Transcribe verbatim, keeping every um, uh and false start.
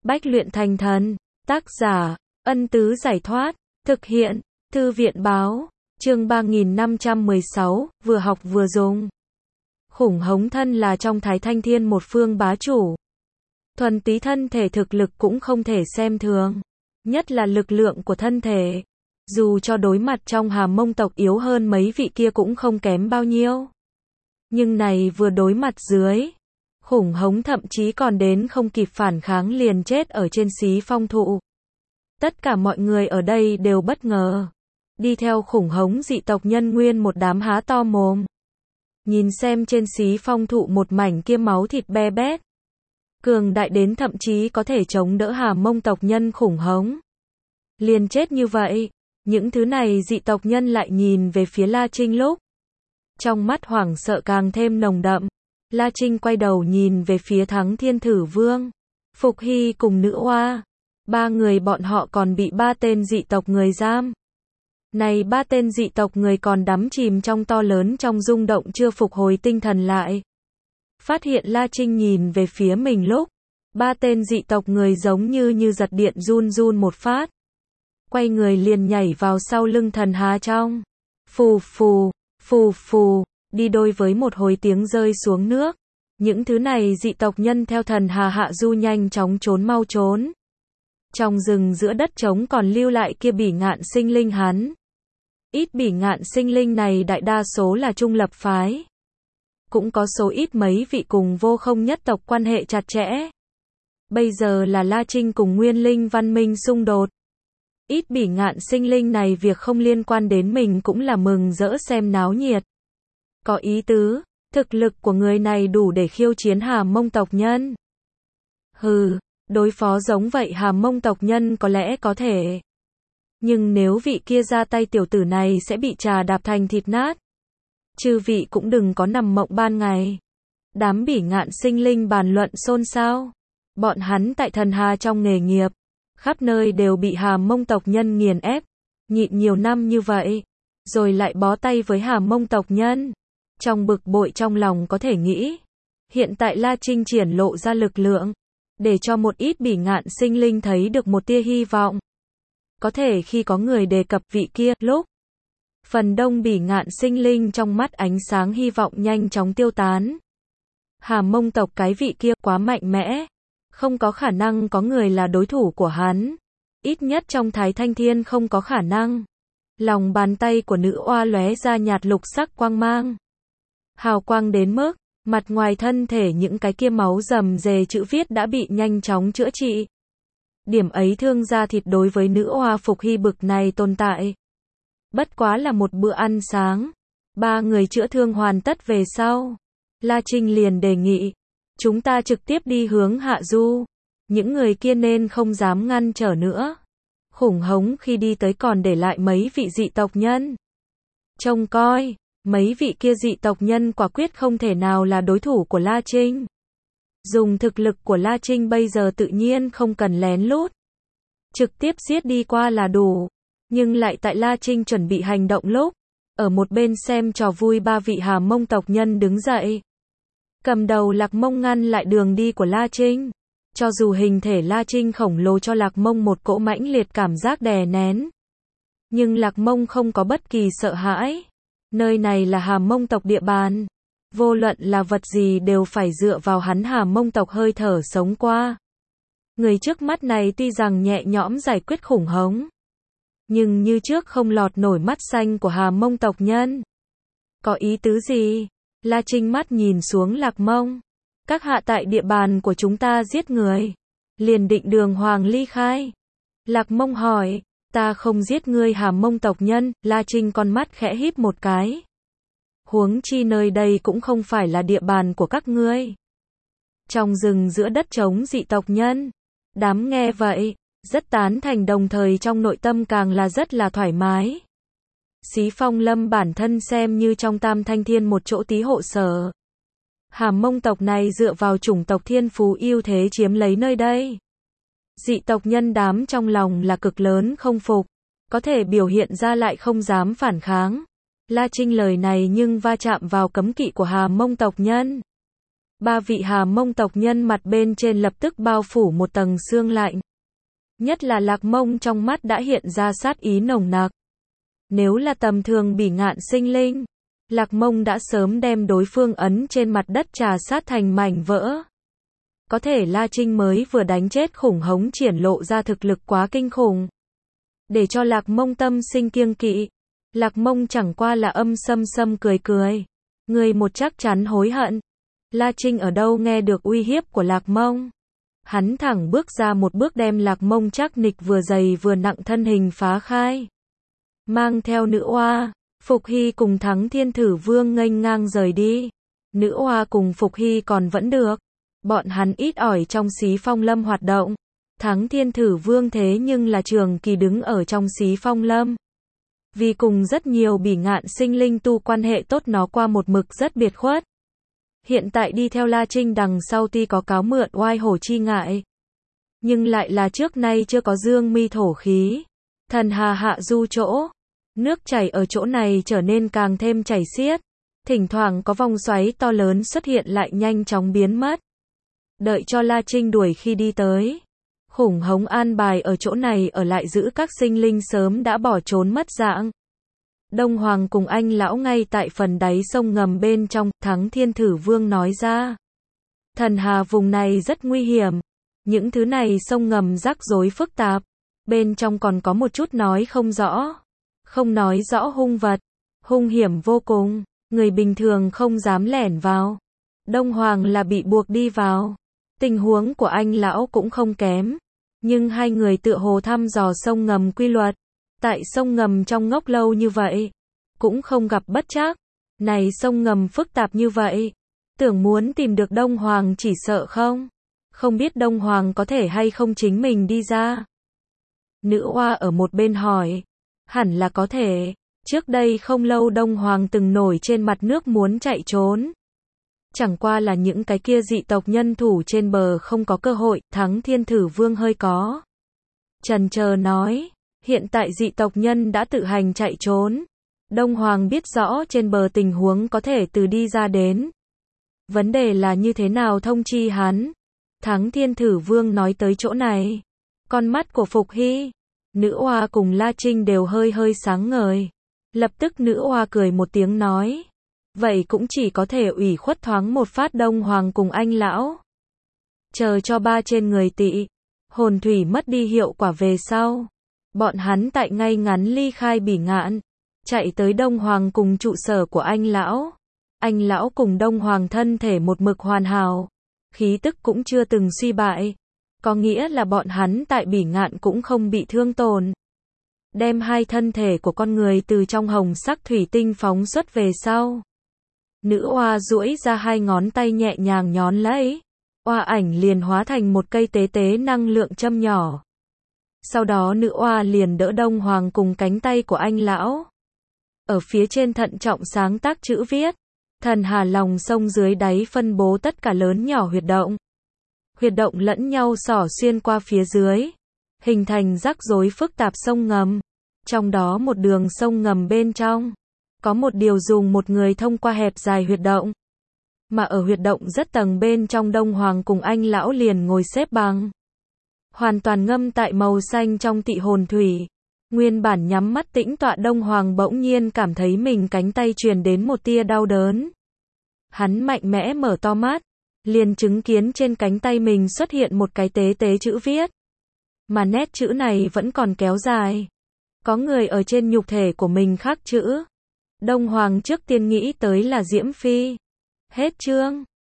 Bách luyện thành thần. Tác giả, Ân Tứ Giải Thoát. Thực hiện, Thư viện Báo. Chương ba nghìn năm trăm mười sáu, vừa học vừa dùng. Khủng hống thân là trong Thái Thanh Thiên một phương bá chủ. Thuần túy thân thể thực lực cũng không thể xem thường. Nhất là lực lượng của thân thể. Dù cho đối mặt trong Hà Mông tộc yếu hơn mấy vị kia cũng không kém bao nhiêu. Nhưng này vừa đối mặt dưới. Khủng hống thậm chí còn đến không kịp phản kháng liền chết ở trên xí phong thụ. Tất cả mọi người ở đây đều bất ngờ. Đi theo khủng hống dị tộc nhân nguyên một đám há to mồm. Nhìn xem trên xí phong thụ một mảnh kia máu thịt be bét. Cường đại đến thậm chí có thể chống đỡ Hà Mông tộc nhân khủng hống. Liền chết như vậy. Những thứ này dị tộc nhân lại nhìn về phía La Trinh lúc. Trong mắt hoảng sợ càng thêm nồng đậm. La Trinh quay đầu nhìn về phía Thắng Thiên Thử Vương, Phục Hy cùng Nữ Oa. Ba người bọn họ còn bị ba tên dị tộc người giam. Này ba tên dị tộc người còn đắm chìm trong to lớn trong rung động chưa phục hồi tinh thần lại. Phát hiện La Trinh nhìn về phía mình lúc. Ba tên dị tộc người giống như như giật điện run run một phát. Quay người liền nhảy vào sau lưng thần hà trong. Phù phù, phù phù. Đi đôi với một hồi tiếng rơi xuống nước. Những thứ này dị tộc nhân theo thần hà hạ du nhanh chóng trốn mau trốn. Trong rừng giữa đất trống còn lưu lại kia bỉ ngạn sinh linh hắn. Ít bỉ ngạn sinh linh này đại đa số là trung lập phái. Cũng có số ít mấy vị cùng vô không nhất tộc quan hệ chặt chẽ. Bây giờ là La Trinh cùng Nguyên Linh văn minh xung đột. Ít bỉ ngạn sinh linh này việc không liên quan đến mình cũng là mừng rỡ xem náo nhiệt. Có ý tứ, thực lực của người này đủ để khiêu chiến Hà Mông tộc nhân. Hừ, đối phó giống vậy Hà Mông tộc nhân có lẽ có thể. Nhưng nếu vị kia ra tay tiểu tử này sẽ bị trà đạp thành thịt nát. Chư vị cũng đừng có nằm mộng ban ngày. Đám bỉ ngạn sinh linh bàn luận xôn xao. Bọn hắn tại thần hà trong nghề nghiệp. Khắp nơi đều bị Hà Mông tộc nhân nghiền ép. Nhịn nhiều năm như vậy. Rồi lại bó tay với Hà Mông tộc nhân. Trong bực bội trong lòng có thể nghĩ. Hiện tại La Trinh triển lộ ra lực lượng. Để cho một ít bỉ ngạn sinh linh thấy được một tia hy vọng. Có thể khi có người đề cập vị kia lúc. Phần đông bỉ ngạn sinh linh trong mắt ánh sáng hy vọng nhanh chóng tiêu tán. Hà Mông tộc cái vị kia quá mạnh mẽ. Không có khả năng có người là đối thủ của hắn. Ít nhất trong Thái Thanh Thiên không có khả năng. Lòng bàn tay của Nữ Oa lóe ra nhạt lục sắc quang mang. Hào quang đến mức, mặt ngoài thân thể những cái kia máu rầm rề chữ viết đã bị nhanh chóng chữa trị. Điểm ấy thương da thịt đối với Nữ Oa Phục Hy bực này tồn tại. Bất quá là một bữa ăn sáng. Ba người chữa thương hoàn tất về sau. La Trinh liền đề nghị. Chúng ta trực tiếp đi hướng hạ du. Những người kia nên không dám ngăn trở nữa. Khủng hống khi đi tới còn để lại mấy vị dị tộc nhân. Trông coi. Mấy vị kia dị tộc nhân quả quyết không thể nào là đối thủ của La Trinh. Dùng thực lực của La Trinh bây giờ tự nhiên không cần lén lút. Trực tiếp giết đi qua là đủ. Nhưng lại tại La Trinh chuẩn bị hành động lúc. Ở một bên xem trò vui ba vị Hà Mông tộc nhân đứng dậy. Cầm đầu Lạc Mông ngăn lại đường đi của La Trinh. Cho dù hình thể La Trinh khổng lồ cho Lạc Mông một cỗ mãnh liệt cảm giác đè nén. Nhưng Lạc Mông không có bất kỳ sợ hãi. Nơi này là Hà Mông tộc địa bàn. Vô luận là vật gì đều phải dựa vào hắn Hà Mông tộc hơi thở sống qua. Người trước mắt này tuy rằng nhẹ nhõm giải quyết khủng hống. Nhưng như trước không lọt nổi mắt xanh của Hà Mông tộc nhân. Có ý tứ gì? La Trinh mắt nhìn xuống Lạc Mông. Các hạ tại địa bàn của chúng ta giết người. Liền định đường hoàng ly khai. Lạc Mông hỏi. Ta không giết ngươi Hà Mông tộc nhân. La Trinh con mắt khẽ híp một cái. Huống chi nơi đây cũng không phải là địa bàn của các ngươi. Trong rừng giữa đất trống dị tộc nhân. Đám nghe vậy. Rất tán thành đồng thời trong nội tâm càng là rất là thoải mái. Xí Phong Lâm bản thân xem như trong Tam Thanh Thiên một chỗ tí hộ sở. Hà Mông tộc này dựa vào chủng tộc thiên phú ưu thế chiếm lấy nơi đây. Dị tộc nhân đám trong lòng là cực lớn không phục. Có thể biểu hiện ra lại không dám phản kháng. La Trinh lời này nhưng va chạm vào cấm kỵ của Hà Mông tộc nhân. Ba vị Hà Mông tộc nhân mặt bên trên lập tức bao phủ một tầng sương lạnh. Nhất là Lạc Mông trong mắt đã hiện ra sát ý nồng nặc. Nếu là tầm thường bỉ ngạn sinh linh, Lạc Mông đã sớm đem đối phương ấn trên mặt đất trà sát thành mảnh vỡ. Có thể La Trinh mới vừa đánh chết Khủng Hống triển lộ ra thực lực quá kinh khủng. Để cho Lạc Mông tâm sinh kiêng kỵ, Lạc Mông chẳng qua là âm sâm sâm cười cười. Người một chắc chắn hối hận. La Trinh ở đâu nghe được uy hiếp của Lạc Mông. Hắn thẳng bước ra một bước đem Lạc Mông chắc nịch vừa dày vừa nặng thân hình phá khai. Mang theo nữ oa, Phục Hy cùng Thắng Thiên Thử Vương nghênh ngang rời đi. Nữ oa cùng Phục Hy còn vẫn được. Bọn hắn ít ỏi trong Xí Phong Lâm hoạt động. Thắng Thiên Thử Vương thế nhưng là trường kỳ đứng ở trong Xí Phong Lâm. Vì cùng rất nhiều bỉ ngạn sinh linh tu quan hệ tốt nó qua một mực rất biệt khuất. Hiện tại đi theo La Trinh đằng sau tuy có cáo mượn oai hổ chi ngại. Nhưng lại là trước nay chưa có dương mi thổ khí. Thần hà hạ du chỗ. Nước chảy ở chỗ này trở nên càng thêm chảy xiết. Thỉnh thoảng có vòng xoáy to lớn xuất hiện lại nhanh chóng biến mất. Đợi cho La Trinh đuổi khi đi tới. Khủng Hống an bài ở chỗ này ở lại giữ các sinh linh sớm đã bỏ trốn mất dạng. Đông Hoàng cùng anh lão ngay tại phần đáy sông ngầm bên trong, Thắng Thiên Thử Vương nói ra. Thần hà vùng này rất nguy hiểm. Những thứ này sông ngầm rắc rối phức tạp. Bên trong còn có một chút nói không rõ. Không nói rõ hung vật. Hung hiểm vô cùng. Người bình thường không dám lẻn vào. Đông Hoàng là bị buộc đi vào. Tình huống của anh lão cũng không kém. Nhưng hai người tựa hồ thăm dò sông ngầm quy luật. Tại sông ngầm trong ngốc lâu như vậy. Cũng không gặp bất trắc. Này sông ngầm phức tạp như vậy. Tưởng muốn tìm được Đông Hoàng chỉ sợ không. Không biết Đông Hoàng có thể hay không chính mình đi ra. Nữ oa ở một bên hỏi. Hẳn là có thể. Trước đây không lâu Đông Hoàng từng nổi trên mặt nước muốn chạy trốn. Chẳng qua là những cái kia dị tộc nhân thủ trên bờ không có cơ hội. Thắng Thiên Thử Vương hơi có chần chờ nói. Hiện tại dị tộc nhân đã tự hành chạy trốn. Đông Hoàng biết rõ trên bờ tình huống có thể từ đi ra đến. Vấn đề là như thế nào thông chi hắn. Thắng Thiên Thử Vương nói tới chỗ này. Con mắt của Phục Hy, nữ oa cùng La Trinh đều hơi hơi sáng ngời. Lập tức nữ oa cười một tiếng nói. Vậy cũng chỉ có thể ủy khuất thoáng một phát Đông Hoàng cùng anh lão. Chờ cho ba trên người tị. Hồn thủy mất đi hiệu quả về sau. Bọn hắn tại ngay ngắn ly khai bỉ ngạn. Chạy tới Đông Hoàng cùng trụ sở của anh lão. Anh lão cùng Đông Hoàng thân thể một mực hoàn hảo. Khí tức cũng chưa từng suy bại. Có nghĩa là bọn hắn tại bỉ ngạn cũng không bị thương tổn. Đem hai thân thể của con người từ trong hồng sắc thủy tinh phóng xuất về sau. Nữ oa duỗi ra hai ngón tay nhẹ nhàng nhón lấy. Oa ảnh liền hóa thành một cây tế tế năng lượng châm nhỏ. Sau đó nữ oa liền đỡ Đông Hoàng cùng cánh tay của anh lão. Ở phía trên thận trọng sáng tác chữ viết. Thần hà lòng sông dưới đáy phân bố tất cả lớn nhỏ huyệt động. Huyệt động lẫn nhau xỏ xuyên qua phía dưới. Hình thành rắc rối phức tạp sông ngầm. Trong đó một đường sông ngầm bên trong. Có một điều dùng một người thông qua hẹp dài huyệt động. Mà ở huyệt động rất tầng bên trong Đông Hoàng cùng anh lão liền ngồi xếp bằng. Hoàn toàn ngâm tại màu xanh trong tị hồn thủy. Nguyên bản nhắm mắt tĩnh tọa Đông Hoàng bỗng nhiên cảm thấy mình cánh tay truyền đến một tia đau đớn. Hắn mạnh mẽ mở to mắt. Liền chứng kiến trên cánh tay mình xuất hiện một cái tế tế chữ viết. Mà nét chữ này vẫn còn kéo dài. Có người ở trên nhục thể của mình khắc chữ. Đông Hoàng trước tiên nghĩ tới là Diễm Phi. Hết chương.